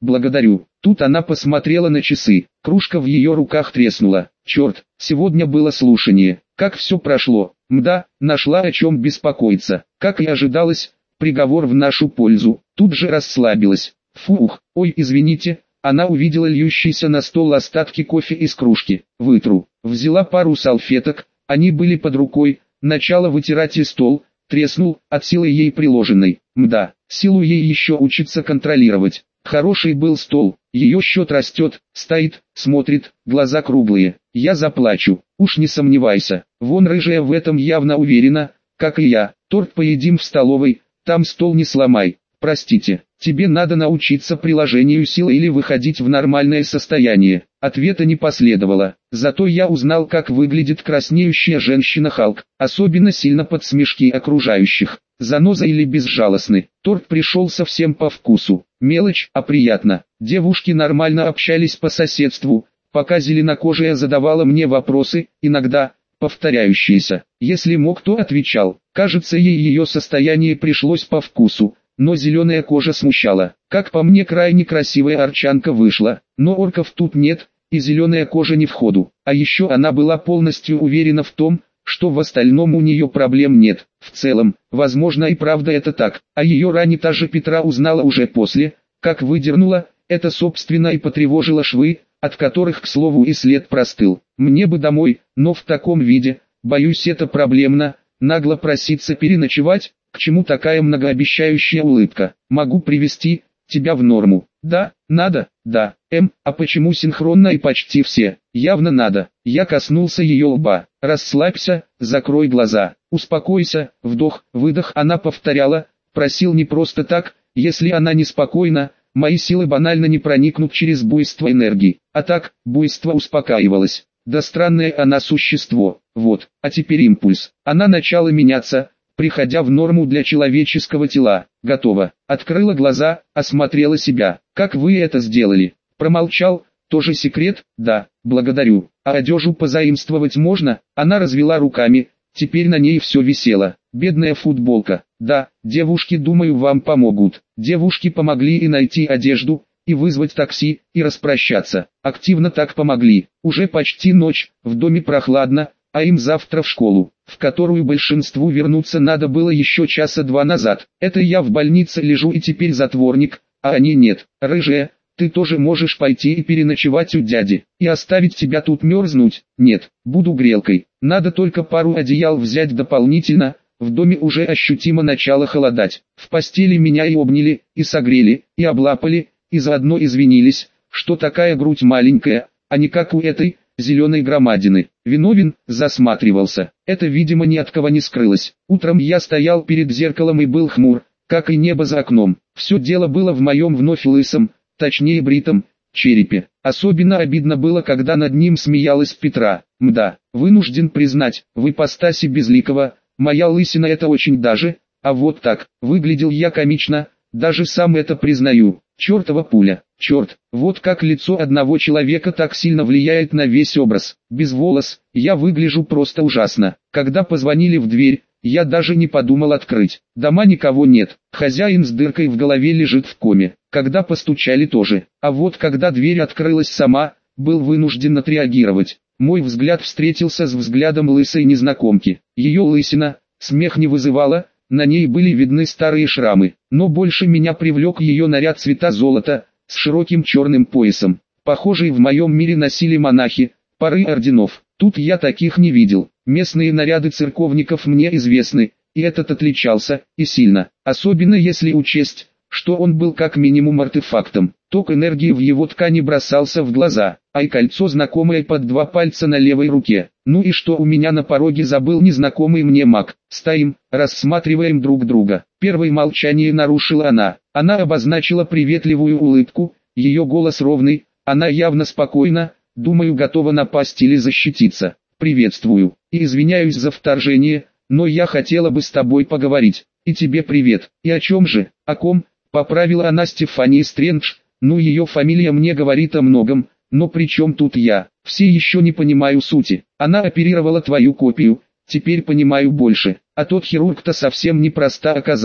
благодарю. Тут она посмотрела на часы, кружка в ее руках треснула. Черт, сегодня было слушание, как все прошло. Мда, нашла о чем беспокоиться. Как и ожидалось, приговор в нашу пользу. Тут же расслабилась. Фух, ой, извините. Она увидела льющийся на стол остатки кофе из кружки. Вытру. Взяла пару салфеток, они были под рукой. Начала вытирать и стол, треснул, от силы ей приложенной. Мда, силу ей еще учиться контролировать. Хороший был стол, ее счет растет, стоит, смотрит, глаза круглые. Я заплачу, уж не сомневайся. Вон рыжая в этом явно уверена, как и я. Торт поедим в столовой, там стол не сломай. Простите, тебе надо научиться приложению силы или выходить в нормальное состояние. Ответа не последовало, зато я узнал, как выглядит краснеющая женщина Халк, особенно сильно под смешки окружающих. Заноза или безжалостны. Торт пришел совсем по вкусу. Мелочь, а приятно. Девушки нормально общались по соседству, пока зеленокожая задавала мне вопросы, иногда повторяющиеся. Если мог, то отвечал. Кажется, ей ее состояние пришлось по вкусу. Но зеленая кожа смущала. Как по мне, крайне красивая арчанка вышла, но орков тут нет, и зеленая кожа не в ходу. А еще она была полностью уверена в том, что в остальном у нее проблем нет. В целом, возможно и правда это так. А ее ранее та же Петра узнала уже после, как выдернула, это собственно и потревожило швы, от которых, к слову, и след простыл. Мне бы домой, но в таком виде, боюсь, это проблемно, нагло проситься переночевать. К чему такая многообещающая улыбка? Могу привести тебя в норму. Да, надо, да. А почему синхронно и почти все? Явно надо. Я коснулся ее лба. Расслабься, закрой глаза. Успокойся, вдох, выдох. Она повторяла, просил не просто так, если она неспокойна, мои силы банально не проникнут через буйство энергии. А так, буйство успокаивалось. Да странное она существо. Вот, а теперь импульс. Она начала меняться, приходя в норму для человеческого тела. Готово. Открыла глаза, осмотрела себя. Как вы это сделали? Промолчал. Тоже секрет? Да, благодарю. А одежу позаимствовать можно? Она развела руками. Теперь на ней все висело. Бедная футболка. Да, девушки, думаю, вам помогут. Девушки помогли и найти одежду, и вызвать такси, и распрощаться. Активно так помогли. Уже почти ночь, в доме прохладно, а им завтра в школу, в которую большинству вернуться надо было еще часа два назад. Это я в больнице лежу и теперь затворник, а они нет. Рыжая, ты тоже можешь пойти и переночевать у дяди, и оставить тебя тут мерзнуть. Нет, буду грелкой. Надо только пару одеял взять дополнительно, в доме уже ощутимо начало холодать. В постели меня и обняли, и согрели, и облапали, и заодно извинились, что такая грудь маленькая, а не как у этой зеленой громадины. Виновен, засматривался. Это, видимо, ни от кого не скрылось. Утром я стоял перед зеркалом и был хмур, как и небо за окном. Все дело было в моем вновь лысом, точнее бритом, черепе. Особенно обидно было, когда над ним смеялась Петра. Мда, вынужден признать, в ипостаси безликого, моя лысина это очень даже, а вот так, выглядел я комично, даже сам это признаю. Чертова пуля. Черт, вот как лицо одного человека так сильно влияет на весь образ. Без волос, я выгляжу просто ужасно. Когда позвонили в дверь, я даже не подумал открыть. Дома никого нет, хозяин с дыркой в голове лежит в коме. Когда постучали тоже. А вот когда дверь открылась сама, был вынужден отреагировать. Мой взгляд встретился с взглядом лысой незнакомки. Ее лысина, смех не вызывала, на ней были видны старые шрамы, но больше меня привлек ее наряд цвета золота, с широким черным поясом. Похожие в моем мире носили монахи, пары орденов. Тут я таких не видел. Местные наряды церковников мне известны, и этот отличался, и сильно. Особенно если учесть, что он был как минимум артефактом. Ток энергии в его ткани бросался в глаза, а и кольцо знакомое под 2 пальца на левой руке. Ну и что у меня на пороге забыл незнакомый мне маг. Стоим, рассматриваем друг друга. Первое молчание нарушила она. Она обозначила приветливую улыбку, ее голос ровный, она явно спокойна, думаю, готова напасть или защититься. Приветствую, и извиняюсь за вторжение, но я хотела бы с тобой поговорить. И тебе привет. И о чем же? О ком? Поправила она Стефани Стрэндж. Ну, ее фамилия мне говорит о многом, но при чем тут я? Все еще не понимаю сути. Она оперировала твою копию, теперь понимаю больше. А тот хирург-то совсем непроста оказалась.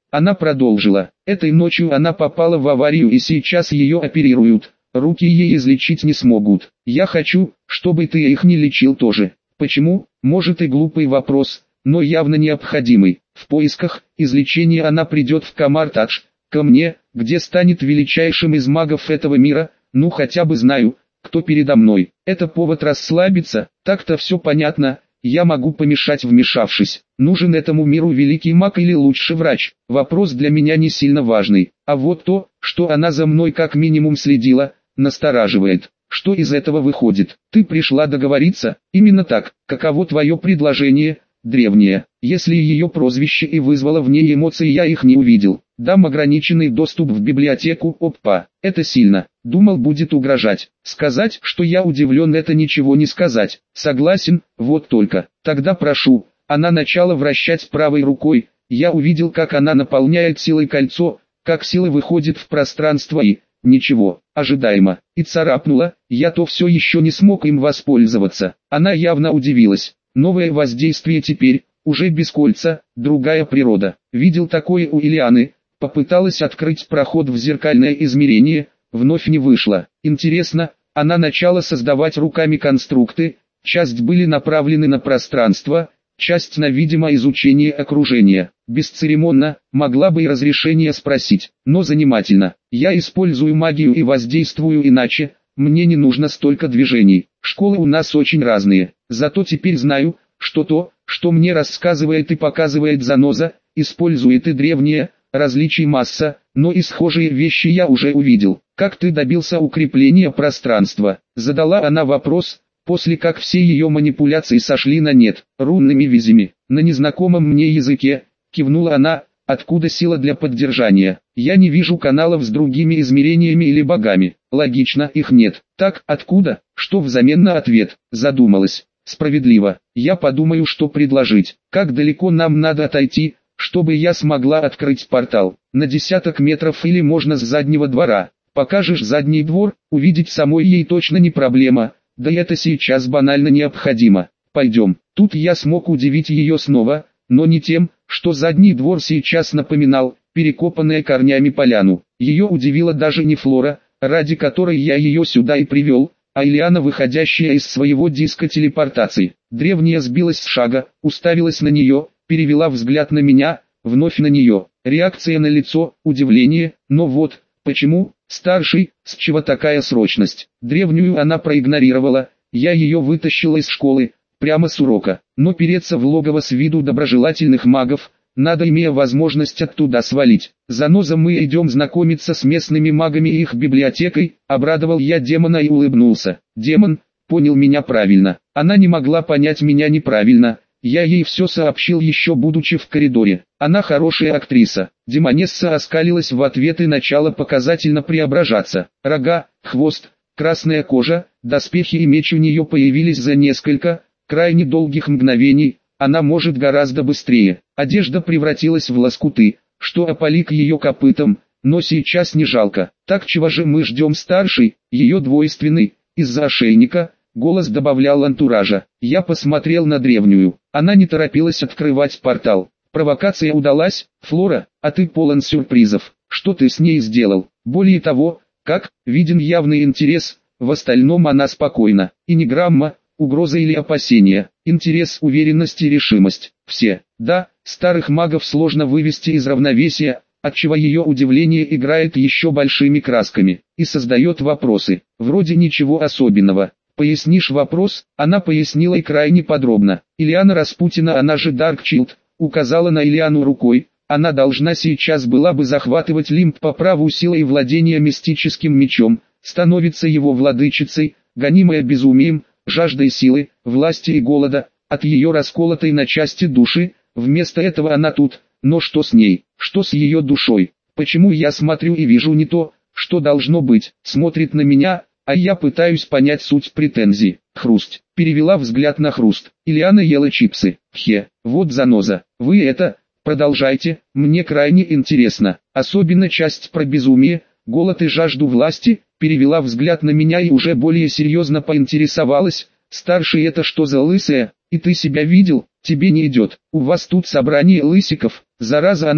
Она продолжила. Этой ночью она попала в аварию и сейчас ее оперируют. Руки ей излечить не смогут. Я хочу, чтобы ты их не лечил тоже. Почему? Может и глупый вопрос, но явно необходимый. В поисках излечения она придет в Камар-Тадж, ко мне, где станет величайшим из магов этого мира, ну хотя бы знаю, кто передо мной. Это повод расслабиться, так-то все понятно. Я могу помешать, вмешавшись. Нужен этому миру великий маг или лучше врач? Вопрос для меня не сильно важный. А вот то, что она за мной как минимум следила, настораживает. Что из этого выходит? Ты пришла договориться? Именно так. Каково твое предложение, древнее? Если ее прозвище и вызвало в ней эмоции, я их не увидел. Дам ограниченный доступ в библиотеку. Опа, это сильно. Думал, будет угрожать. Сказать, что я удивлен, это ничего не сказать. Согласен, вот только. Тогда прошу. Она начала вращать правой рукой. Я увидел, как она наполняет силой кольцо, как сила выходит в пространство и... Ничего, ожидаемо. И царапнула, я-то все еще не смог им воспользоваться. Она явно удивилась. Новое воздействие теперь, уже без кольца, другая природа. Видел такое у Ильяны. Попыталась открыть проход в зеркальное измерение, вновь не вышло. Интересно, она начала создавать руками конструкты, часть были направлены на пространство, часть на видимо изучение окружения. Бесцеремонно, могла бы и разрешение спросить, но занимательно. Я использую магию и воздействую иначе, мне не нужно столько движений. Школы у нас очень разные, зато теперь знаю, что то, что мне рассказывает и показывает Заноза, использует и древнее, различий масса, но и схожие вещи я уже увидел. Как ты добился укрепления пространства? Задала она вопрос, после как все ее манипуляции сошли на нет, рунными визями, на незнакомом мне языке, кивнула она, откуда сила для поддержания. Я не вижу каналов с другими измерениями или богами, логично, их нет. Так, откуда? Что взамен на ответ? Задумалась. Справедливо. Я подумаю, что предложить. Как далеко нам надо отойти, чтобы я смогла открыть портал? На десяток метров или можно с заднего двора? Покажешь задний двор, увидеть самой ей точно не проблема. Да это сейчас банально необходимо. Пойдем. Тут я смог удивить ее снова, но не тем, что задний двор сейчас напоминал перекопанная корнями поляну. Ее удивила даже не Флора, ради которой я ее сюда и привел, а Ильяна, выходящая из своего диска телепортации. Древняя сбилась с шага, уставилась на нее, перевела взгляд на меня, вновь на нее. Реакция на лицо, удивление, но вот, почему, старший, с чего такая срочность? Древнюю она проигнорировала, я ее вытащила из школы, прямо с урока. Но переться в логово с виду доброжелательных магов, надо, имея возможность оттуда свалить. Заноза, мы идем знакомиться с местными магами и их библиотекой, обрадовал я демона и улыбнулся. Демон понял меня правильно. Она не могла понять меня неправильно. Я ей все сообщил, еще будучи в коридоре. Она хорошая актриса. Демонесса оскалилась в ответ и начала показательно преображаться. Рога, хвост, красная кожа, доспехи и меч у нее появились за несколько, крайне долгих мгновений. Она может гораздо быстрее. Одежда превратилась в лоскуты, что опали к ее копытам, но сейчас не жалко. Так чего же мы ждем, старший? Ее двойственный, из-за ошейника, голос добавлял антуража. Я посмотрел на древнюю. Она не торопилась открывать портал. Провокация удалась. Флора, а ты полон сюрпризов. Что ты с ней сделал? Более того, как, виден явный интерес, в остальном она спокойна. И ни грамма, угроза или опасения, интерес, уверенность и решимость. Все, да, старых магов сложно вывести из равновесия, отчего ее удивление играет еще большими красками, и создает вопросы, вроде ничего особенного. Пояснишь вопрос? Она пояснила и крайне подробно. Ильяна Распутина, она же Даркчилд, указала на Ильяну рукой. Она должна сейчас была бы захватывать Лимб по праву силой владения мистическим мечом, становится его владычицей, гонимая безумием, жаждой силы, власти и голода, от ее расколотой на части души. Вместо этого она тут. Но что с ней? Что с ее душой? Почему я смотрю и вижу не то, что должно быть? Смотрит на меня, а я пытаюсь понять суть претензий. Хруст. Перевела взгляд на хруст. Ильяна ела чипсы. Хе, вот заноза. Вы это, продолжайте, мне крайне интересно. Особенно часть про безумие, голод и жажду власти. Перевела взгляд на меня и уже более серьезно поинтересовалась. Старший, это что за лысая? И ты себя видел? Тебе не идет. У вас тут собрание лысиков. Зараза она,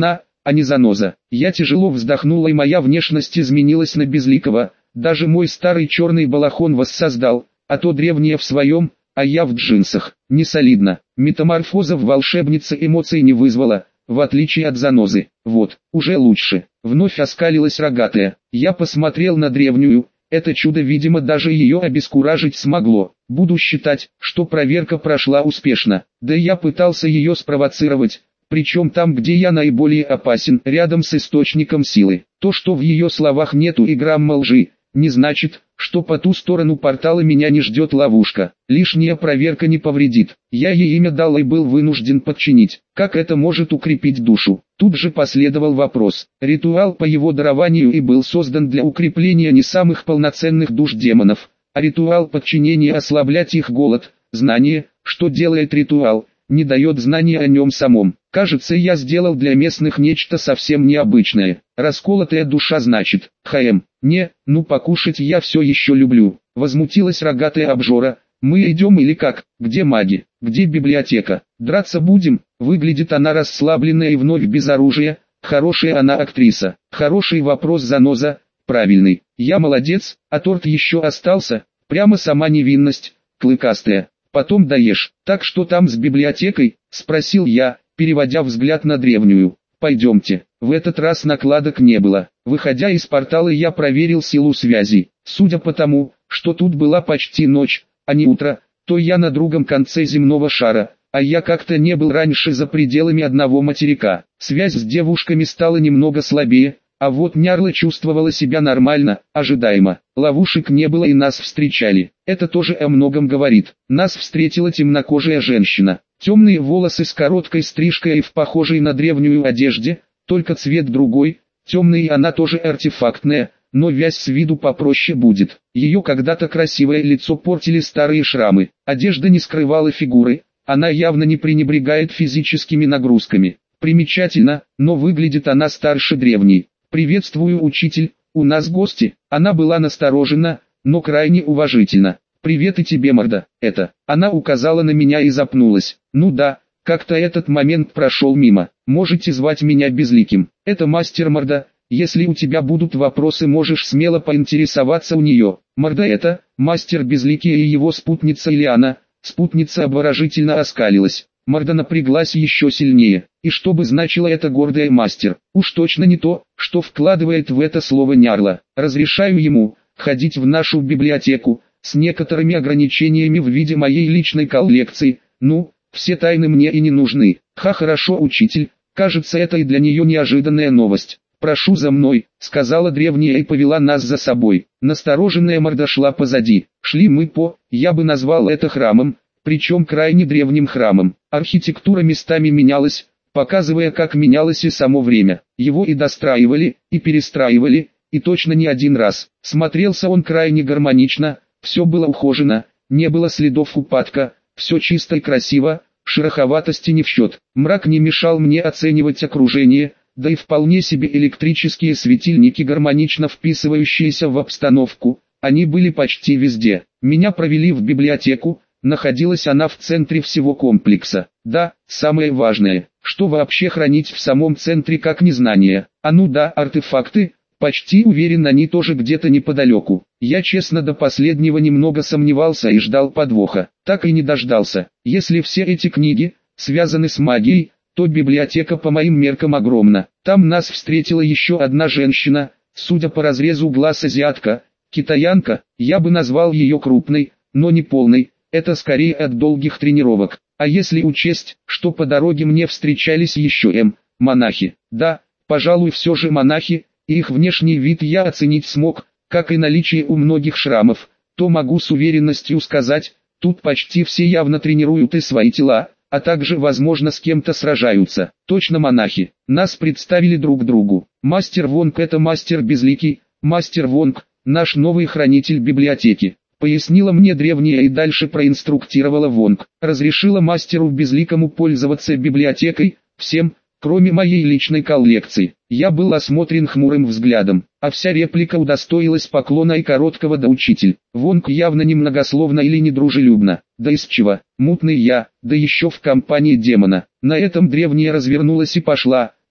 а не заноза. Я тяжело вздохнула, и моя внешность изменилась на безликого, даже мой старый черный балахон воссоздал, а то древнее в своем, а я в джинсах. Не солидно. Метаморфоза в волшебнице эмоций не вызвала, в отличие от занозы. Вот, уже лучше. Вновь оскалилась рогатая. Я посмотрел на древнюю. Это чудо, видимо, даже ее обескуражить смогло. Буду считать, что проверка прошла успешно. Да я пытался ее спровоцировать, причем там, где я наиболее опасен, рядом с источником силы. То, что в ее словах нету и грамма лжи, не значит, что по ту сторону портала меня не ждет ловушка. Лишняя проверка не повредит. Я ей имя дал и был вынужден подчинить. Как это может укрепить душу? Тут же последовал вопрос. Ритуал по его дарованию и был создан для укрепления не самых полноценных душ демонов, а ритуал подчинения ослаблять их голод. Знание, что делает ритуал, не дает знания о нем самом. Кажется, я сделал для местных нечто совсем необычное. Расколотая душа значит, не, ну покушать я все еще люблю. Возмутилась рогатая обжора. Мы идем или как? Где маги? Где библиотека? Драться будем? Выглядит она расслабленная и вновь без оружия. Хорошая она актриса. Хороший вопрос, заноза. Правильный. Я молодец, а торт еще остался. Прямо сама невинность. Клыкастая. Потом доешь. Так что там с библиотекой? Спросил я, переводя взгляд на древнюю. Пойдемте. В этот раз накладок не было. Выходя из портала, я проверил силу связи. Судя по тому, что тут была почти ночь, а не утро, то я на другом конце земного шара, а я как-то не был раньше за пределами одного материка. Связь с девушками стала немного слабее, а вот Нярла чувствовала себя нормально, ожидаемо. Ловушек не было и нас встречали. Это тоже о многом говорит. Нас встретила темнокожая женщина. Темные волосы с короткой стрижкой и в похожей на древнюю одежде, только цвет другой. Темная, и она тоже артефактная, но вязь с виду попроще будет. Ее когда-то красивое лицо портили старые шрамы. Одежда не скрывала фигуры, она явно не пренебрегает физическими нагрузками. Примечательно, но выглядит она старше древней. «Приветствую, учитель, у нас гости». Она была насторожена, но крайне уважительна. «Привет и тебе, морда». Это. Она указала на меня и запнулась. Ну да, как-то этот момент прошел мимо. Можете звать меня Безликим. Это мастер Морда. Если у тебя будут вопросы, можешь смело поинтересоваться у нее. Морда это, мастер Безликий и его спутница Ильяна. Спутница обворожительно оскалилась. Морда напряглась еще сильнее. И что бы значило это гордое мастер? Уж точно не то, что вкладывает в это слово Нярла. Разрешаю ему ходить в нашу библиотеку, с некоторыми ограничениями в виде моей личной коллекции. Ну, все тайны мне и не нужны. Хорошо, учитель. Кажется, это и для нее неожиданная новость. «Прошу за мной», — сказала древняя и повела нас за собой. Настороженная Морда шла позади. Шли мы я бы назвал это храмом, причем крайне древним храмом. Архитектура местами менялась, показывая, как менялось и само время. Его и достраивали, и перестраивали, и точно не один раз. Смотрелся он крайне гармонично, все было ухожено, не было следов упадка, все чисто и красиво, шероховатости не в счет. Мрак не мешал мне оценивать окружение, да и вполне себе электрические светильники, гармонично вписывающиеся в обстановку, они были почти везде. Меня провели в библиотеку, находилась она в центре всего комплекса. Да, самое важное, что вообще хранить в самом центре как незнание. А ну да, артефакты, почти уверен, они тоже где-то неподалеку. Я честно до последнего немного сомневался и ждал подвоха. Так и не дождался. Если все эти книги связаны с магией, то библиотека по моим меркам огромна. Там нас встретила еще одна женщина, судя по разрезу глаз азиатка, китаянка. Я бы назвал ее крупной, но не полной. Это скорее от долгих тренировок. А если учесть, что по дороге мне встречались еще монахи. Да, пожалуй, все же монахи, и их внешний вид я оценить смог, как и наличие у многих шрамов, то могу с уверенностью сказать, тут почти все явно тренируют и свои тела, а также, возможно, с кем-то сражаются. Точно монахи. Нас представили друг другу. Мастер Вонг — это мастер Безликий, мастер Вонг — наш новый хранитель библиотеки. Пояснила мне древняя и дальше проинструктировала Вонг. Разрешила мастеру Безликому пользоваться библиотекой, всем, кроме моей личной коллекции. Я был осмотрен хмурым взглядом, а вся реплика удостоилась поклона и короткого «да, учитель». Вонг явно немногословно или недружелюбно. Да из чего? Мутный я, да еще в компании демона. На этом древняя развернулась и пошла,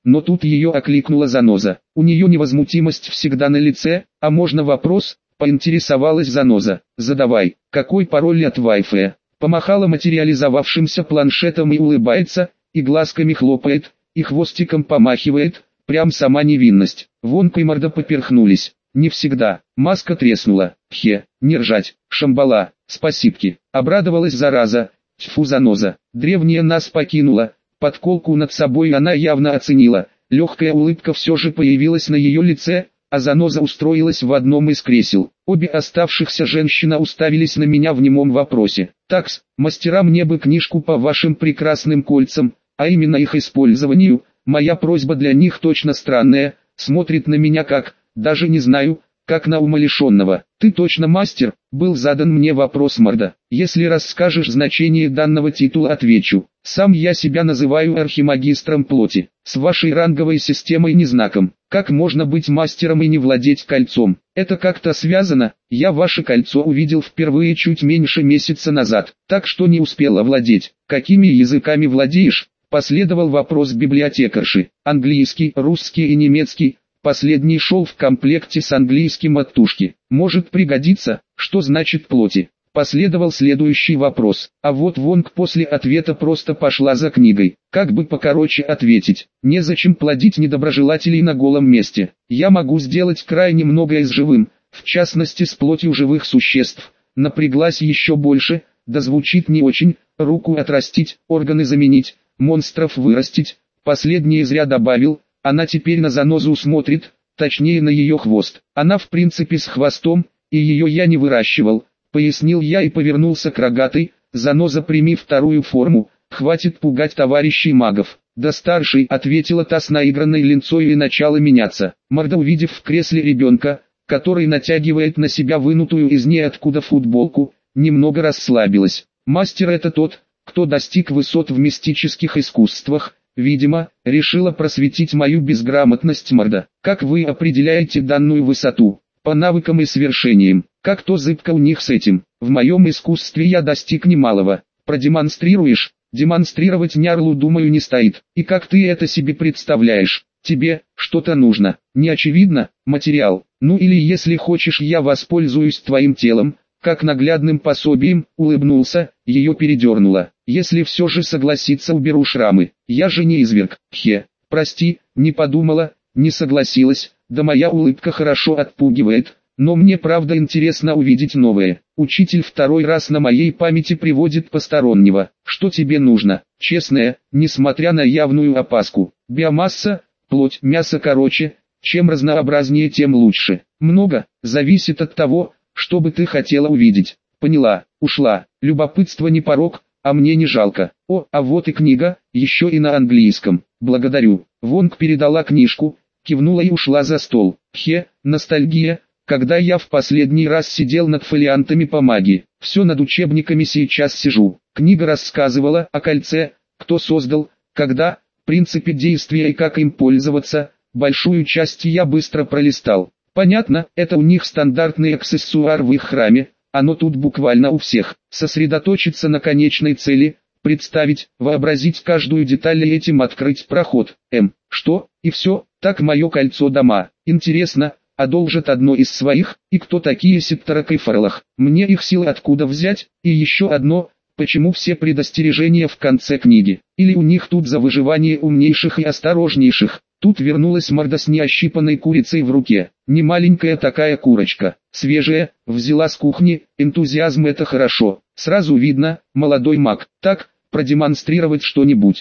но тут ее окликнула заноза. У нее невозмутимость всегда на лице, а можно вопрос? Поинтересовалась заноза. Задавай, какой пароль от Wi-Fi? Помахала материализовавшимся планшетом и улыбается, и глазками хлопает, и хвостиком помахивает, прям сама невинность. Вонка и морда поперхнулись. Не всегда. Маска треснула. Не ржать. Шамбала. Спасибки. Обрадовалась зараза. Тьфу, заноза. Древняя нас покинула. Подколку над собой она явно оценила. Легкая улыбка все же появилась на ее лице, а заноза устроилась в одном из кресел. Обе оставшихся женщины уставились на меня в немом вопросе. Такс, мастера, мне бы книжку по вашим прекрасным кольцам, а именно их использованию. Моя просьба для них точно странная. Смотрит на меня как, даже не знаю, как на умалишенного. Ты точно мастер? Был задан мне вопрос, морда. Если расскажешь значение данного титула, отвечу. Сам я себя называю архимагистром плоти. С вашей ранговой системой не знаком. Как можно быть мастером и не владеть кольцом? Это как-то связано. Я ваше кольцо увидел впервые чуть меньше месяца назад, так что не успел овладеть. Какими языками владеешь? Последовал вопрос библиотекарши. Английский, русский и немецкий. Последний шел в комплекте с английским от тушки. Может пригодиться? Что значит плоти? Последовал следующий вопрос. А вот Вонг после ответа просто пошла за книгой. Как бы покороче ответить. Незачем плодить недоброжелателей на голом месте. Я могу сделать крайне многое с живым, в частности с плотью живых существ. Напряглась еще больше, да звучит не очень. Руку отрастить, органы заменить, монстров вырастить. Последнее зря добавил. Она теперь на занозу смотрит, точнее на ее хвост. Она в принципе с хвостом, и ее я не выращивал, пояснил я и повернулся к рогатой. Заноза, прими вторую форму, хватит пугать товарищей магов. Да старший, ответила та с наигранной линцой и начала меняться. Морда, увидев в кресле ребенка, который натягивает на себя вынутую из ниоткуда футболку, немного расслабилась. Мастер — это тот, кто достиг высот в мистических искусствах. Видимо, решила просветить мою безграмотность, морда. Как вы определяете данную высоту? По навыкам и свершениям. Как то зыбко у них с этим. В моем искусстве я достиг немалого. Продемонстрируешь? Демонстрировать нярлу, думаю, не стоит. И как ты это себе представляешь? Тебе что-то нужно. Не очевидно? Материал. Ну или если хочешь, я воспользуюсь твоим телом, как наглядным пособием. Улыбнулся, ее передернуло. Если все же согласится, уберу шрамы. Я же не изверг. Прости, не подумала, не согласилась. Да моя улыбка хорошо отпугивает, но мне правда интересно увидеть новое. Учитель второй раз на моей памяти приводит постороннего. Что тебе нужно? Честное, несмотря на явную опаску. Биомасса, плоть, мясо, короче. Чем разнообразнее, тем лучше. Много, зависит от того, что бы ты хотела увидеть. Поняла, ушла. Любопытство не порок, а мне не жалко. О, а вот и книга, еще и на английском. Благодарю. Вонг передала книжку, кивнула и ушла за стол. Ностальгия, когда я в последний раз сидел над фолиантами по магии. Все над учебниками сейчас сижу. Книга рассказывала о кольце, кто создал, когда, принципе действия и как им пользоваться. Большую часть я быстро пролистал. Понятно, это у них стандартный аксессуар в их храме. Оно тут буквально у всех. Сосредоточиться на конечной цели, представить, вообразить каждую деталь и этим открыть проход. Что? И все, так мое кольцо дома. Интересно, одолжат одно из своих, и кто такие Септорок и Фарлах? Мне их силы откуда взять? И еще одно, почему все предостережения в конце книги? Или у них тут за выживание умнейших и осторожнейших? Тут вернулась морда с неощипанной курицей в руке. Не маленькая такая курочка, свежая, взяла с кухни. Энтузиазм — это хорошо. Сразу видно, молодой маг. Так, продемонстрировать что-нибудь.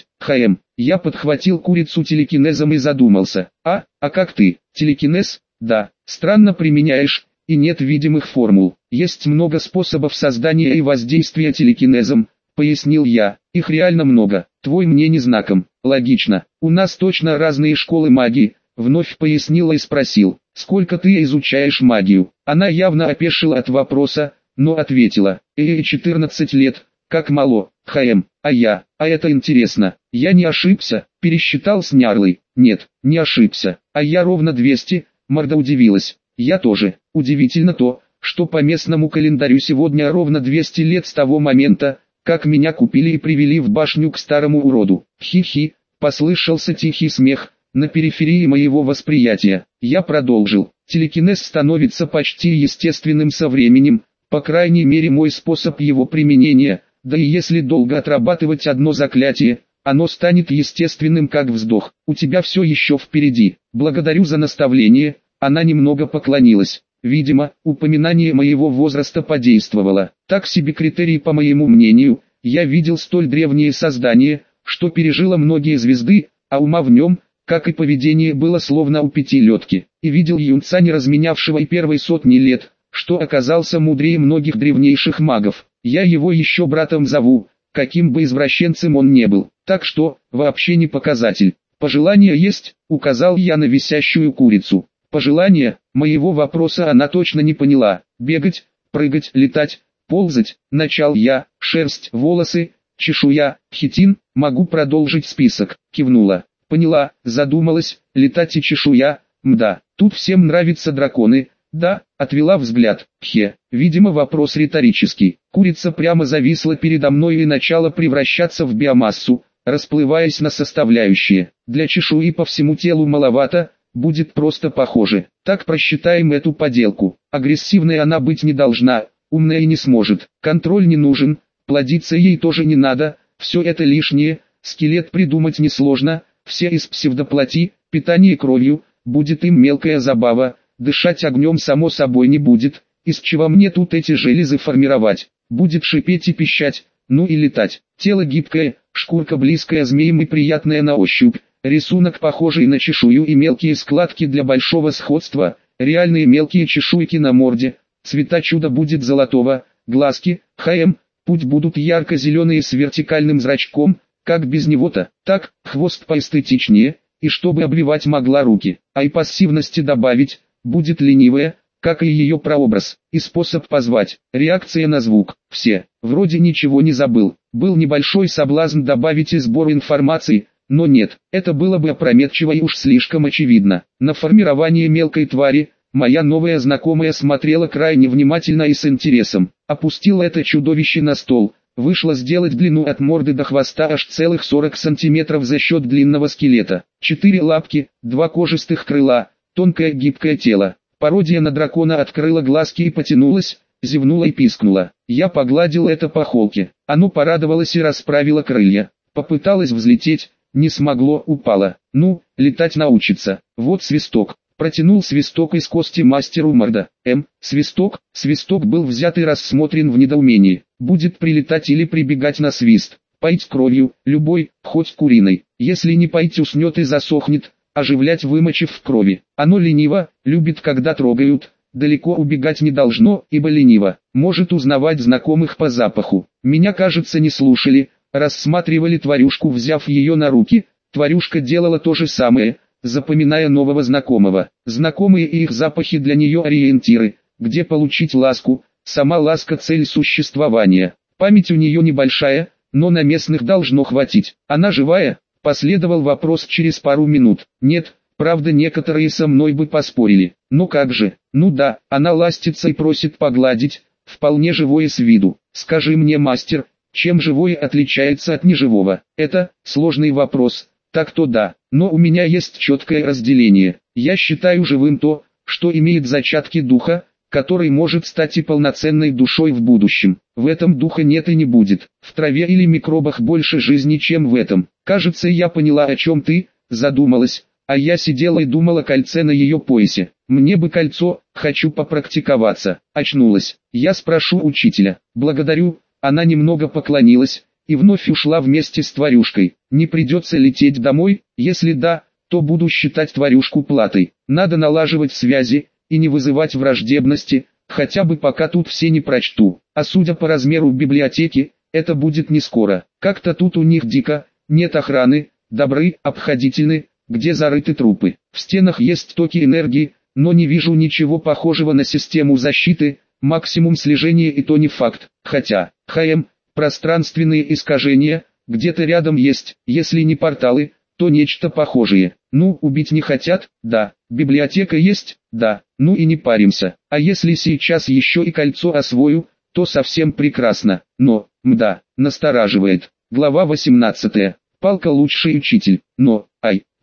Я подхватил курицу телекинезом и задумался. А как ты? Телекинез? Да, странно применяешь, и нет видимых формул. Есть много способов создания и воздействия телекинезом, пояснил я. Их реально много. Твой мне не знаком. Логично. У нас точно разные школы магии. Вновь пояснила и спросил, сколько ты изучаешь магию? Она явно опешила от вопроса, но ответила, 14 лет, как мало. А это интересно. Я не ошибся, пересчитал с нярлой. Нет, не ошибся. А я ровно 200, морда удивилась. Я тоже. Удивительно то, что по местному календарю сегодня ровно 200 лет с того момента, как меня купили и привели в башню к старому уроду. Послышался тихий смех, на периферии моего восприятия. Я продолжил. Телекинез становится почти естественным со временем, по крайней мере мой способ его применения, да и если долго отрабатывать одно заклятие, оно станет естественным как вздох. У тебя все еще впереди. Благодарю за наставление. Она немного поклонилась. Видимо, упоминание моего возраста подействовало. Так себе критерий по моему мнению. Я видел столь древнее создание, что пережило многие звезды, а ума в нем, как и поведение, было словно у пятилетки. И видел юнца, не разменявшего и первой сотни лет, что оказался мудрее многих древнейших магов. Я его еще братом зову, каким бы извращенцем он не был. Так что, вообще не показатель. Пожелания есть, указал я на висящую курицу. Пожелания, моего вопроса она точно не поняла. Бегать, прыгать, летать, ползать, начал я, шерсть, волосы, чешуя, хитин, могу продолжить список, кивнула. Поняла, задумалась, летать и чешуя, мда, тут всем нравятся драконы, да, отвела взгляд, видимо вопрос риторический. Курица прямо зависла передо мной и начала превращаться в биомассу, расплываясь на составляющие. Для чешуи по всему телу маловато, будет просто похоже. Так просчитаем эту поделку. Агрессивной она быть не должна, умная и не сможет. Контроль не нужен, плодиться ей тоже не надо, все это лишнее, скелет придумать несложно, все из псевдоплоти, питание кровью, будет им мелкая забава, дышать огнем само собой не будет, из чего мне тут эти железы формировать, будет шипеть и пищать, ну и летать. Тело гибкое, шкурка близкая змеям и приятная на ощупь, рисунок похожий на чешую и мелкие складки для большого сходства, реальные мелкие чешуйки на морде, цвета чуда будет золотого, глазки, путь будут ярко-зеленые с вертикальным зрачком, как без него-то, так, хвост поэстетичнее, и чтобы обвивать могла руки, а и пассивности добавить, будет ленивая, как и ее прообраз, и способ позвать, реакция на звук, все, вроде ничего не забыл, был небольшой соблазн добавить и сбор информации, но нет, это было бы опрометчиво и уж слишком очевидно. На формирование мелкой твари, моя новая знакомая смотрела крайне внимательно и с интересом, опустила это чудовище на стол. Вышло сделать длину от морды до хвоста аж целых 40 сантиметров за счет длинного скелета. 4 лапки, 2 кожистых крыла, тонкое гибкое тело. Пародия на дракона открыла глазки и потянулась, зевнула и пискнула. Я погладил это по холке. Оно порадовалось и расправило крылья. Попыталась взлететь, не смогло, упало. Ну, летать научится. Вот свисток. Протянул свисток из кости мастеру морда. Свисток. Свисток был взят и рассмотрен в недоумении. Будет прилетать или прибегать на свист. Поить кровью, любой, хоть куриной. Если не поить, уснет и засохнет, оживлять вымочив в крови. Оно лениво, любит когда трогают, далеко убегать не должно, ибо лениво. Может узнавать знакомых по запаху. Меня, кажется, не слушали, рассматривали тварюшку, взяв ее на руки. Тварюшка делала то же самое, запоминая нового знакомого. Знакомые и их запахи для нее ориентиры, где получить ласку, сама ласка цель существования. Память у нее небольшая, но на местных должно хватить. Она живая? Последовал вопрос через пару минут. Нет, правда некоторые со мной бы поспорили. Ну как же, ну да, она ластится и просит погладить, вполне живое с виду. Скажи мне, мастер, чем живое отличается от неживого? Это сложный вопрос. Так-то да, но у меня есть четкое разделение. Я считаю живым то, что имеет зачатки духа, который может стать и полноценной душой в будущем. В этом духа нет и не будет. В траве или микробах больше жизни, чем в этом. Кажется, я поняла, о чем ты, задумалась, а я сидела и думала о кольце на ее поясе. Мне бы кольцо, хочу попрактиковаться. Очнулась. Я спрошу учителя. Благодарю, она немного поклонилась и вновь ушла вместе с тварюшкой. Не придется лететь домой, если да, то буду считать тварюшку платой. Надо налаживать связи и не вызывать враждебности, хотя бы пока тут все не прочту. А судя по размеру библиотеки, это будет не скоро. Как-то тут у них дико, нет охраны, добры, обходительны, где зарыты трупы. В стенах есть токи энергии, но не вижу ничего похожего на систему защиты, максимум слежения и то не факт. Хотя, пространственные искажения, где-то рядом есть, если не порталы, то нечто похожее. Ну, убить не хотят, да, библиотека есть, да, ну и не паримся. А если сейчас еще и кольцо освою, то совсем прекрасно, но, настораживает. Глава 18. Палка лучший учитель, но,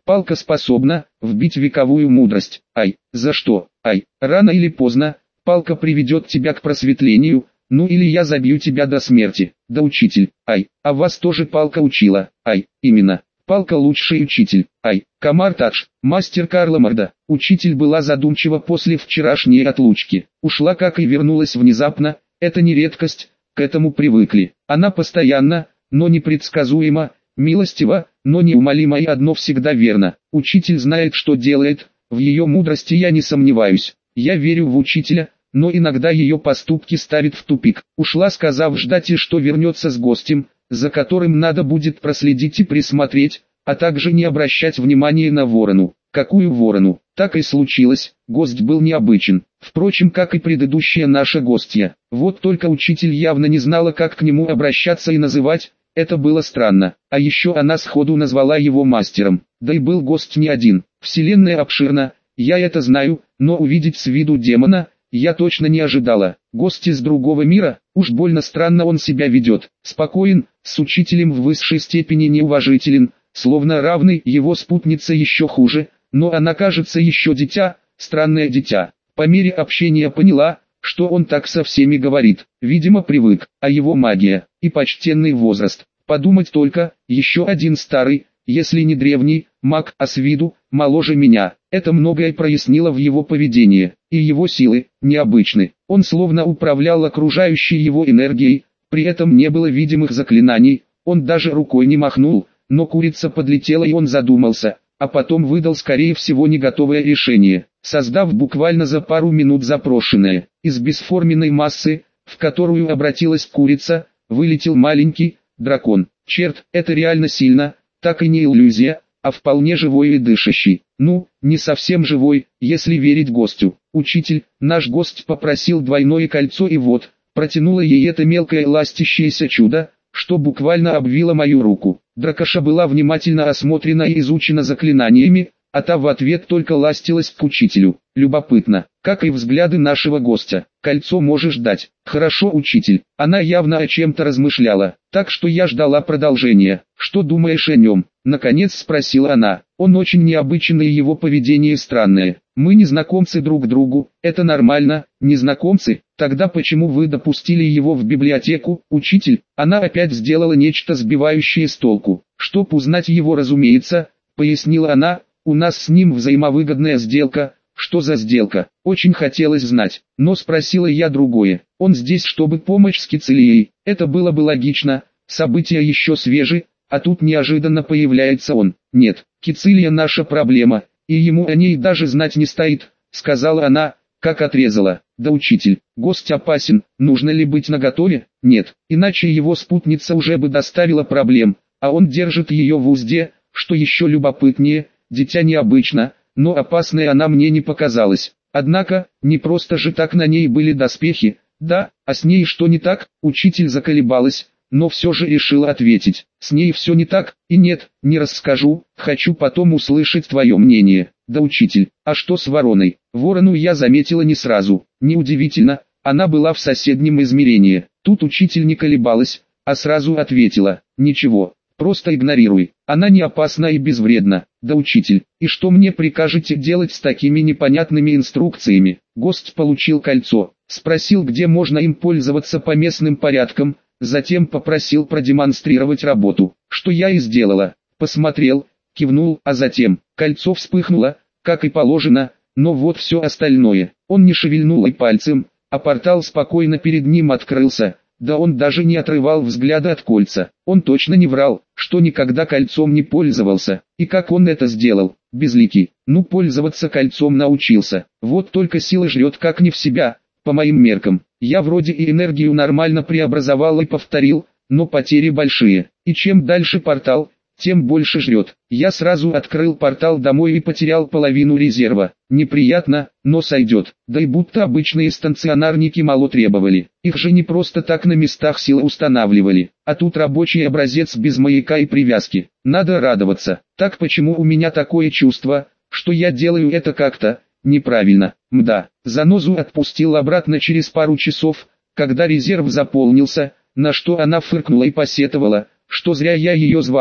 Палка способна вбить вековую мудрость. Ай, за что? Ай, рано или поздно, палка приведет тебя к просветлению, ну или я забью тебя до смерти. Да, учитель, ай, а вас тоже палка учила? Ай, именно. Палка лучший учитель. Ай, Камар-Тадж, мастер Карла Марда. Учитель была задумчива после вчерашней отлучки. Ушла как и вернулась внезапно, это не редкость, к этому привыкли. Она постоянно, но непредсказуемо, милостива, но неумолима и одно всегда верно. Учитель знает, что делает, в ее мудрости я не сомневаюсь. Я верю в учителя, но иногда ее поступки ставят в тупик. Ушла, сказав ждать и что вернется с гостем, за которым надо будет проследить и присмотреть, а также не обращать внимания на ворону. Какую ворону? Так и случилось, гость был необычен, впрочем, как и предыдущая наша гостья. Вот только учитель явно не знала, как к нему обращаться и называть, это было странно. А еще она сходу назвала его мастером. Да и был гость не один. Вселенная обширна, я это знаю, но увидеть с виду демона я точно не ожидала. Гость из другого мира, уж больно странно он себя ведет. Спокоен, с учителем в высшей степени неуважителен, словно равный, его спутница еще хуже, но она кажется еще дитя, странное дитя. По мере общения поняла, что он так со всеми говорит, видимо привык, а его магия и почтенный возраст. Подумать только, еще один старый, если не древний, маг, а с виду, моложе меня. Это многое прояснило в его поведении, и его силы, необычны. Он словно управлял окружающей его энергией, при этом не было видимых заклинаний, он даже рукой не махнул, но курица подлетела и он задумался, а потом выдал скорее всего не готовое решение, создав буквально за пару минут запрошенное. Из бесформенной массы, в которую обратилась курица, вылетел маленький дракон. Черт, это реально сильно, так и не иллюзия, а вполне живой и дышащий. Ну, не совсем живой, если верить гостю. Учитель, наш гость попросил двойное кольцо и вот, протянула ей это мелкое ластящееся чудо, что буквально обвило мою руку. Дракоша была внимательно осмотрена и изучена заклинаниями, а та в ответ только ластилась к учителю. Любопытно, как и взгляды нашего гостя. Кольцо можешь дать. Хорошо, учитель. Она явно о чем-то размышляла, так что я ждала продолжения. Что думаешь о нем? Наконец спросила она. Он очень необычный и его поведение странное. Мы незнакомцы друг другу, это нормально, незнакомцы? Тогда почему вы допустили его в библиотеку, учитель? Она опять сделала нечто сбивающее с толку. Чтоб узнать его, разумеется, пояснила она, у нас с ним взаимовыгодная сделка. Что за сделка? Очень хотелось знать, но спросила я другое. Он здесь, чтобы помочь с Кицилией. Это было бы логично, события еще свежи, а тут неожиданно появляется он. Нет, Кицилия наша проблема, и ему о ней даже знать не стоит, сказала она, как отрезала. Да, учитель, гость опасен, нужно ли быть наготове? Нет, иначе его спутница уже бы доставила проблем, а он держит ее в узде, что еще любопытнее, дитя необычно, но опасной она мне не показалась. Однако, не просто же так на ней были доспехи, да, а с ней что не так? Учитель заколебалась, но все же решила ответить. С ней все не так, и нет, не расскажу, хочу потом услышать твое мнение. Да, учитель, а что с вороной? Ворону я заметила не сразу, неудивительно, она была в соседнем измерении. Тут учитель не колебалась, а сразу ответила, ничего. Просто игнорируй, она не опасна и безвредна. Да, учитель, и что мне прикажете делать с такими непонятными инструкциями? Гость получил кольцо, спросил, где можно им пользоваться по местным порядкам, затем попросил продемонстрировать работу, что я и сделала. Посмотрел, кивнул, а затем, кольцо вспыхнуло, как и положено, но вот все остальное. Он не шевельнул и пальцем, а портал спокойно перед ним открылся. Да он даже не отрывал взгляда от кольца. Он точно не врал, что никогда кольцом не пользовался. И как он это сделал? Безликий. Ну, пользоваться кольцом научился. Вот только сила жрет как не в себя, по моим меркам. Я вроде и энергию нормально преобразовал и повторил, но потери большие. И чем дальше портал, тем больше жрет. Я сразу открыл портал домой и потерял половину резерва. Неприятно, но сойдет. Да и будто обычные станционарники мало требовали. Их же не просто так на местах силы устанавливали. А тут рабочий образец без маяка и привязки. Надо радоваться. Так почему у меня такое чувство, что я делаю это как-то неправильно? Мда. Занозу отпустил обратно через пару часов, когда резерв заполнился, на что она фыркнула и посетовала, что зря я ее звал.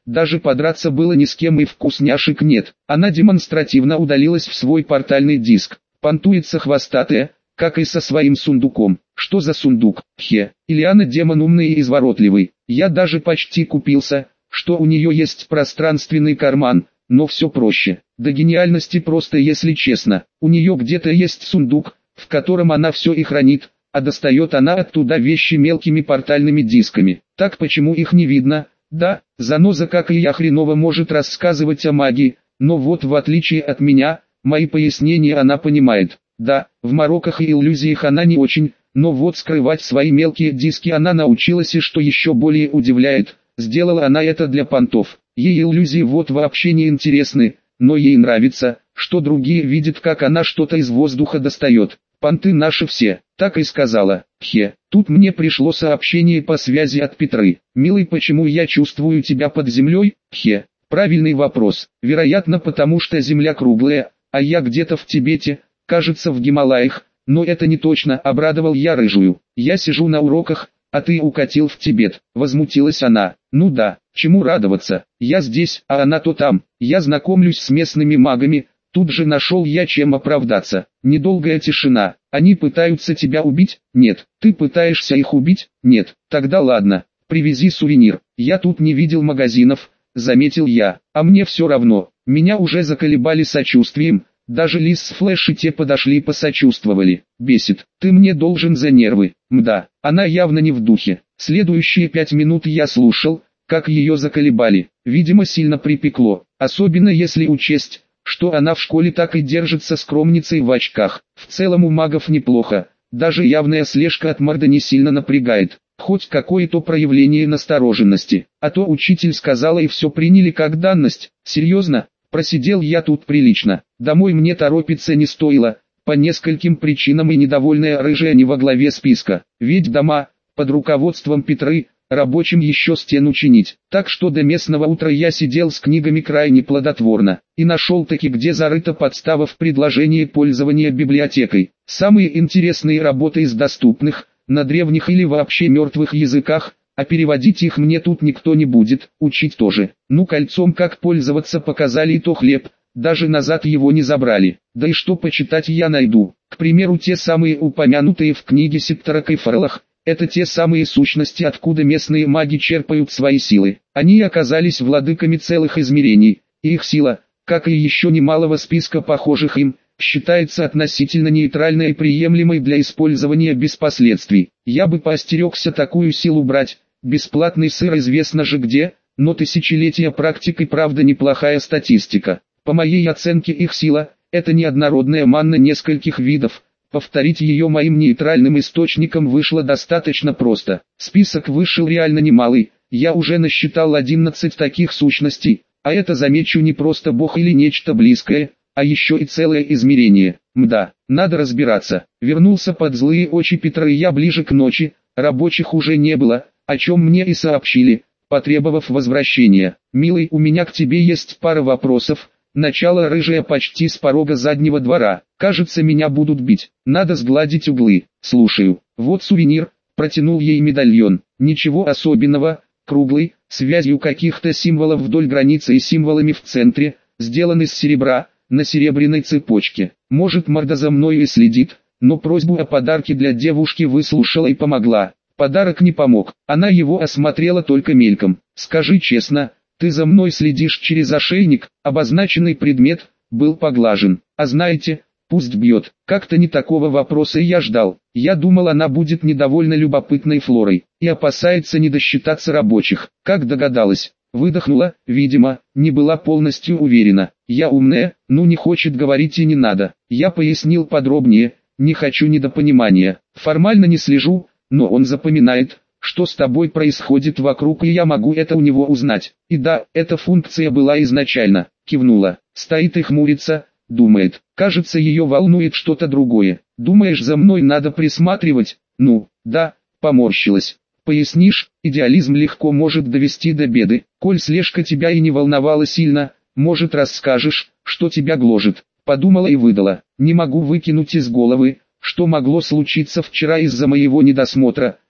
даже подраться было ни с кем и вкусняшек нет. Она демонстративно удалилась в свой портальный диск. Понтуется хвостатая, как и со своим сундуком. Что за сундук? Хе, Ильяна демон умный и изворотливый. Я даже почти купился, что у нее есть пространственный карман, но все проще. До гениальности просто, если честно. У нее где-то есть сундук, в котором она все и хранит, а достает она оттуда вещи мелкими портальными дисками. Так почему их не видно? Да, заноза как и я хреново может рассказывать о магии, но вот в отличие от меня, мои пояснения она понимает. Да, в мороках и иллюзиях она не очень, но вот скрывать свои мелкие диски она научилась, и что еще более удивляет, сделала она это для понтов. Ей иллюзии вот вообще не интересны, но ей нравится, что другие видят, как она что-то из воздуха достает. Понты наши все, так и сказала. Хе, тут мне пришло сообщение по связи от Петры. Милый, почему я чувствую тебя под землей? Хе, правильный вопрос. Вероятно, потому что земля круглая, а я где-то в Тибете, кажется, в Гималаях, но это не точно, обрадовал я рыжую. Я сижу на уроках, а ты укатил в Тибет, возмутилась она. Ну да, чему радоваться, я здесь, а она то там. Я знакомлюсь с местными магами. Тут же нашел я чем оправдаться. Недолгая тишина. Они пытаются тебя убить? Нет. Ты пытаешься их убить? Нет. Тогда ладно. Привези сувенир. Я тут не видел магазинов, заметил я. А мне все равно. Меня уже заколебали сочувствием. Даже Лис с Флэш и те подошли посочувствовали. Бесит. Ты мне должен за нервы. Мда. Она явно не в духе. Следующие 5 минут я слушал, как ее заколебали. Видимо, сильно припекло. Особенно если учесть, что она в школе так и держится скромницей в очках. В целом у магов неплохо, даже явная слежка от морда не сильно напрягает, хоть какое-то проявление настороженности. А то учитель сказала и все приняли как данность. Серьезно? Просидел я тут прилично. Домой мне торопиться не стоило, по нескольким причинам, и недовольная рыжая не во главе списка. Ведь дома, под руководством Петры, рабочим еще стену чинить. Так что до местного утра я сидел с книгами крайне плодотворно, и нашел-таки, где зарыта подстава в предложении пользования библиотекой. Самые интересные работы из доступных, на древних или вообще мертвых языках, а переводить их мне тут никто не будет, учить тоже. Ну, кольцом как пользоваться показали, и то хлеб, даже назад его не забрали. Да и что почитать я найду. К примеру, те самые упомянутые в книге Сектора Кайфарлах. Это те самые сущности, откуда местные маги черпают свои силы. Они оказались владыками целых измерений, и их сила, как и еще немалого списка похожих им, считается относительно нейтральной и приемлемой для использования без последствий. Я бы поостерегся такую силу брать, бесплатный сыр известно же где, но тысячелетия практик и правда неплохая статистика. По моей оценке их сила – это неоднородная манна нескольких видов. Повторить ее моим нейтральным источником вышло достаточно просто. Список вышел реально немалый, я уже насчитал 11 таких сущностей, а это, замечу, не просто бог или нечто близкое, а еще и целое измерение. Мда, надо разбираться. Вернулся под злые очи Петра и я ближе к ночи, рабочих уже не было, о чем мне и сообщили, потребовав возвращения. «Милый, у меня к тебе есть пара вопросов». Начало рыжая почти с порога заднего двора. Кажется, меня будут бить. Надо сгладить углы. Слушаю. Вот сувенир. Протянул ей медальон. Ничего особенного. Круглый, с вязью каких-то символов вдоль границы и символами в центре. Сделан из серебра, на серебряной цепочке. Может, морда за мною и следит, но просьбу о подарке для девушки выслушала и помогла. Подарок не помог. Она его осмотрела только мельком. Скажи честно, ты за мной следишь через ошейник? Обозначенный предмет был поглажен. А знаете, пусть бьет. Как-то не такого вопроса я ждал. Я думал, она будет недовольна любопытной Флорой и опасается не досчитаться рабочих. Как догадалась, выдохнула, видимо, не была полностью уверена. Я умная, ну не хочет говорить и не надо. Я пояснил подробнее, не хочу недопонимания. Формально не слежу, но он запоминает, что с тобой происходит вокруг, и я могу это у него узнать. И да, эта функция была изначально. Кивнула. Стоит и хмурится, думает. Кажется, ее волнует что-то другое. Думаешь, за мной надо присматривать? Ну, да, поморщилась. Пояснишь, идеализм легко может довести до беды. Коль слежка тебя и не волновала сильно, может, расскажешь, что тебя гложет. Подумала и выдала. Не могу выкинуть из головы, что могло случиться вчера из-за моего недосмотра.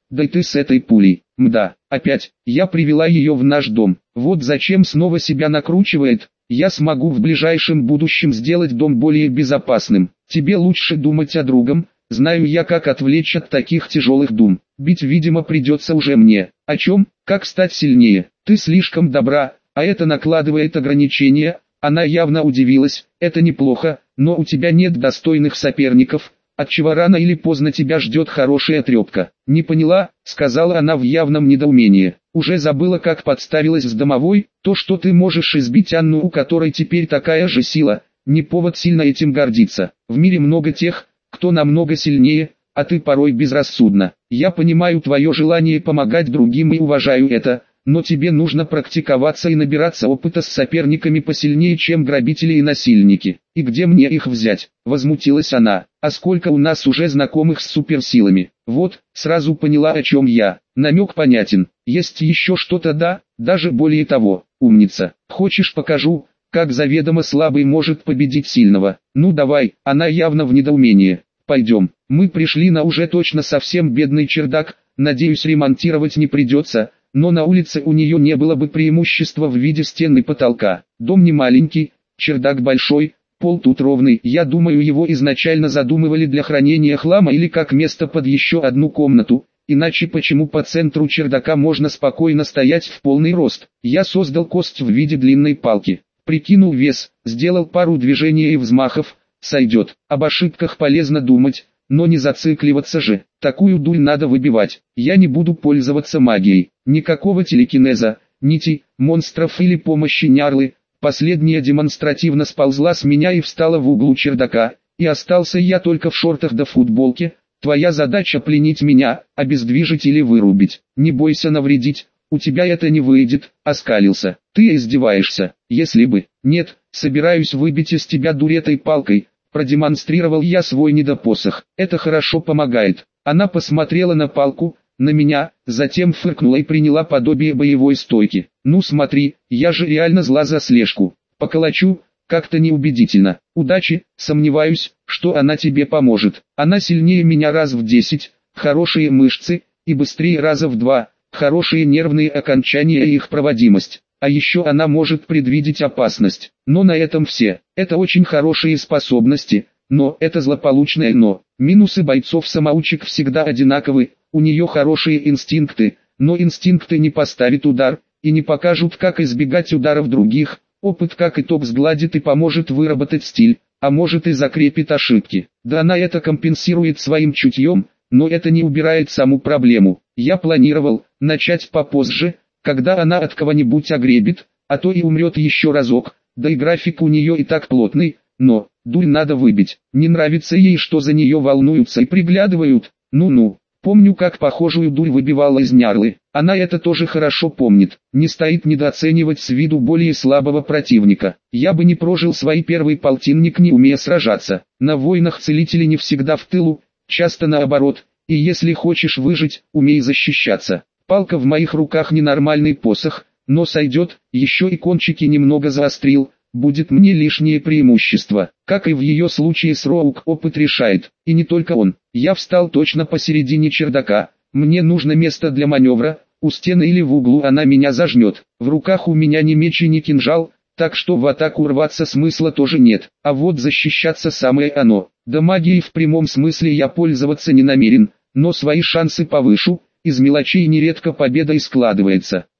да и ты с этой пулей. Мда, опять, я привела ее в наш дом. Вот зачем снова себя накручивает. Я смогу в ближайшем будущем сделать дом более безопасным. Тебе лучше думать о другом. Знаю я, как отвлечь от таких тяжелых дум. Бить, видимо, придется уже мне. О чем? Как стать сильнее? Ты слишком добра, а это накладывает ограничения. Она явно удивилась. Это неплохо, но у тебя нет достойных соперников, отчего рано или поздно тебя ждет хорошая трепка. Не поняла, сказала она в явном недоумении. Уже забыла, как подставилась с домовой. То, что ты можешь избить Анну, у которой теперь такая же сила, не повод сильно этим гордиться. В мире много тех, кто намного сильнее, а ты порой безрассудна. Я понимаю твое желание помогать другим и уважаю это, но тебе нужно практиковаться и набираться опыта с соперниками посильнее, чем грабители и насильники. И где мне их взять? Возмутилась она. А сколько у нас уже знакомых с суперсилами? Вот, сразу поняла, о чем я. Намек понятен. Есть еще что-то? Да, даже более того. Умница. Хочешь, покажу, как заведомо слабый может победить сильного? Ну давай. Она явно в недоумении. Пойдем. Мы пришли на уже точно совсем бедный чердак. Надеюсь, ремонтировать не придется. Но на улице у нее не было бы преимущества в виде стен и потолка. Дом не маленький, чердак большой, пол тут ровный. Я думаю, его изначально задумывали для хранения хлама или как место под еще одну комнату. Иначе почему по центру чердака можно спокойно стоять в полный рост? Я создал кость в виде длинной палки. Прикинул вес, сделал пару движений и взмахов. Сойдет. Об ошибках полезно думать, но не зацикливаться же. Такую дурь надо выбивать. Я не буду пользоваться магией. Никакого телекинеза, нитей, монстров или помощи Нярлы. Последняя демонстративно сползла с меня и встала в углу чердака. И остался я только в шортах да футболке. Твоя задача пленить меня, обездвижить или вырубить. Не бойся навредить. У тебя это не выйдет, оскалился. Ты издеваешься. Если бы. Нет, собираюсь выбить из тебя дурь этой палкой. Продемонстрировал я свой недопосох. Это хорошо помогает. Она посмотрела на палку, на меня, затем фыркнула и приняла подобие боевой стойки. Ну смотри, я же реально зла за слежку. Поколочу, как-то неубедительно. Удачи, сомневаюсь, что она тебе поможет. Она сильнее меня раз в 10, хорошие мышцы, и быстрее раза в 2, хорошие нервные окончания и их проводимость. А еще она может предвидеть опасность. Но на этом все. Это очень хорошие способности, но это злополучное но. Минусы бойцов-самоучек всегда одинаковы. У нее хорошие инстинкты, но инстинкты не поставят удар, и не покажут, как избегать ударов других. Опыт как итог сгладит и поможет выработать стиль, а может и закрепит ошибки. Да она это компенсирует своим чутьем, но это не убирает саму проблему. Я планировал начать попозже, когда она от кого-нибудь огребет, а то и умрет еще разок, да и график у нее и так плотный, но, дурь надо выбить. Не нравится ей, что за нее волнуются и приглядывают. Ну-ну. Помню, как похожую дурь выбивала из Нярлы. Она это тоже хорошо помнит. Не стоит недооценивать с виду более слабого противника. Я бы не прожил свой первый полтинник, не умея сражаться. На войнах целители не всегда в тылу, часто наоборот. И если хочешь выжить, умей защищаться. Палка в моих руках ненормальный посох, но сойдет, еще и кончики немного заострил. Будет мне лишнее преимущество. Как и в ее случае с Роук, опыт решает. И не только он. Я встал точно посередине чердака. Мне нужно место для маневра. У стены или в углу она меня зажмет. В руках у меня ни меч и ни кинжал, так что в атаку рваться смысла тоже нет. А вот защищаться самое оно. Да магией в прямом смысле я пользоваться не намерен, но свои шансы повышу. Из мелочей нередко победа и складывается.